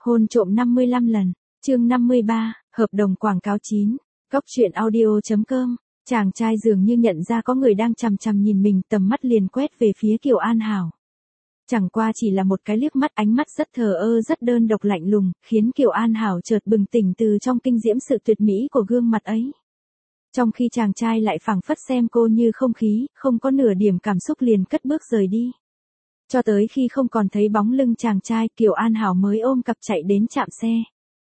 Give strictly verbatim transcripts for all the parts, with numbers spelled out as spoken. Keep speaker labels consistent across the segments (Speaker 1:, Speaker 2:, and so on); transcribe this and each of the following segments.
Speaker 1: Hôn trộm năm mươi lăm lần, chương năm mươi ba, hợp đồng quảng cáo chín, Cóc truyện audio chấm com. Chàng trai dường như nhận ra có người đang chằm chằm nhìn mình, tầm mắt liền quét về phía Kiều An Hảo. Chẳng qua chỉ là một cái liếc mắt, ánh mắt rất thờ ơ, rất đơn độc lạnh lùng, khiến Kiều An Hảo chợt bừng tỉnh từ trong kinh diễm sự tuyệt mỹ của gương mặt ấy. Trong khi chàng trai lại phảng phất xem cô như không khí, không có nửa điểm cảm xúc liền cất bước rời đi. Cho tới khi không còn thấy bóng lưng chàng trai, Kiều An Hảo mới ôm cặp chạy đến trạm xe.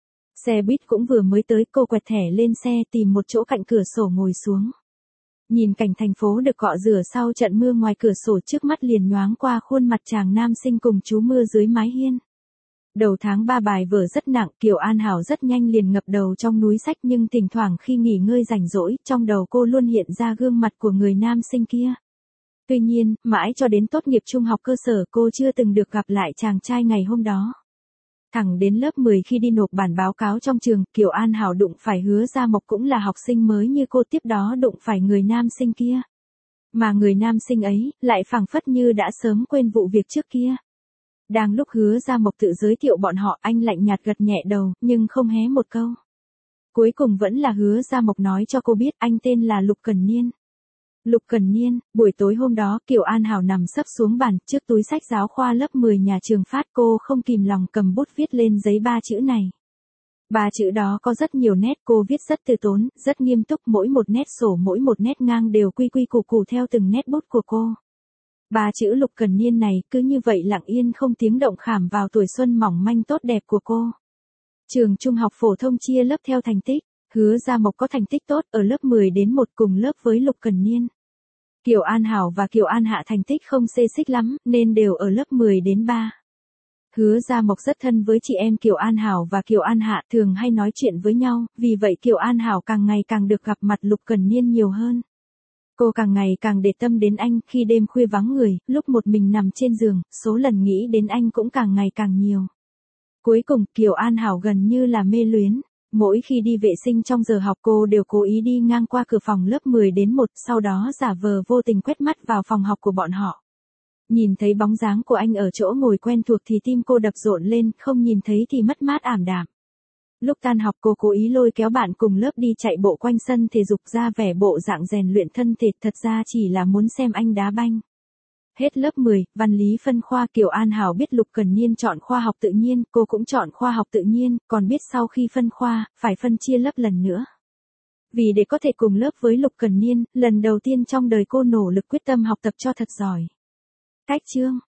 Speaker 1: Xe buýt cũng vừa mới tới, cô quẹt thẻ lên xe tìm một chỗ cạnh cửa sổ ngồi xuống. Nhìn cảnh thành phố được cọ rửa sau trận mưa ngoài cửa sổ, trước mắt liền nhoáng qua khuôn mặt chàng nam sinh cùng chú mưa dưới mái hiên. Đầu tháng ba bài vở rất nặng, Kiều An Hảo rất nhanh liền ngập đầu trong núi sách, nhưng thỉnh thoảng khi nghỉ ngơi rảnh rỗi, trong đầu cô luôn hiện ra gương mặt của người nam sinh kia. Tuy nhiên, mãi cho đến tốt nghiệp trung học cơ sở cô chưa từng được gặp lại chàng trai ngày hôm đó. Thẳng đến lớp mười khi đi nộp bản báo cáo trong trường, Kiều An Hảo đụng phải Hứa Gia Mộc, cũng là học sinh mới như cô, tiếp đó đụng phải người nam sinh kia. Mà người nam sinh ấy, lại phảng phất như đã sớm quên vụ việc trước kia. Đang lúc Hứa Gia Mộc tự giới thiệu bọn họ, anh lạnh nhạt gật nhẹ đầu, nhưng không hé một câu. Cuối cùng vẫn là Hứa Gia Mộc nói cho cô biết anh tên là Lục Cần Niên. Lục Cần Niên. Buổi tối hôm đó, Kiều An Hảo nằm sấp xuống bàn, trước túi sách giáo khoa lớp mười nhà trường phát, cô không kìm lòng cầm bút viết lên giấy ba chữ này. Ba chữ đó có rất nhiều nét, cô viết rất từ tốn, rất nghiêm túc, mỗi một nét sổ, mỗi một nét ngang đều quy quy củ củ theo từng nét bút của cô. Ba chữ Lục Cần Niên này cứ như vậy lặng yên không tiếng động khảm vào tuổi xuân mỏng manh tốt đẹp của cô. Trường trung học phổ thông chia lớp theo thành tích. Hứa Gia Mộc có thành tích tốt, ở lớp mười đến một cùng lớp với Lục Cần Niên. Kiều An Hảo và Kiều An Hạ thành tích không xê xích lắm, nên đều ở lớp mười đến ba. Hứa Gia Mộc rất thân với chị em Kiều An Hảo và Kiều An Hạ, thường hay nói chuyện với nhau, vì vậy Kiều An Hảo càng ngày càng được gặp mặt Lục Cần Niên nhiều hơn. Cô càng ngày càng để tâm đến anh, khi đêm khuya vắng người, lúc một mình nằm trên giường, số lần nghĩ đến anh cũng càng ngày càng nhiều. Cuối cùng, Kiều An Hảo gần như là mê luyến. Mỗi khi đi vệ sinh trong giờ học, cô đều cố ý đi ngang qua cửa phòng lớp mười đến một, sau đó giả vờ vô tình quét mắt vào phòng học của bọn họ. Nhìn thấy bóng dáng của anh ở chỗ ngồi quen thuộc thì tim cô đập rộn lên, không nhìn thấy thì mất mát ảm đạm. Lúc tan học, cô cố ý lôi kéo bạn cùng lớp đi chạy bộ quanh sân thể dục, ra vẻ bộ dạng rèn luyện thân thể, thật ra chỉ là muốn xem anh đá banh. Hết lớp mười, văn lý phân khoa, Kiều An Hảo biết Lục Cần Niên chọn khoa học tự nhiên, cô cũng chọn khoa học tự nhiên, còn biết sau khi phân khoa, phải phân chia lớp lần nữa. Vì để có thể cùng lớp với Lục Cần Niên, lần đầu tiên trong đời cô nỗ lực quyết tâm học tập cho thật giỏi. Cách chương,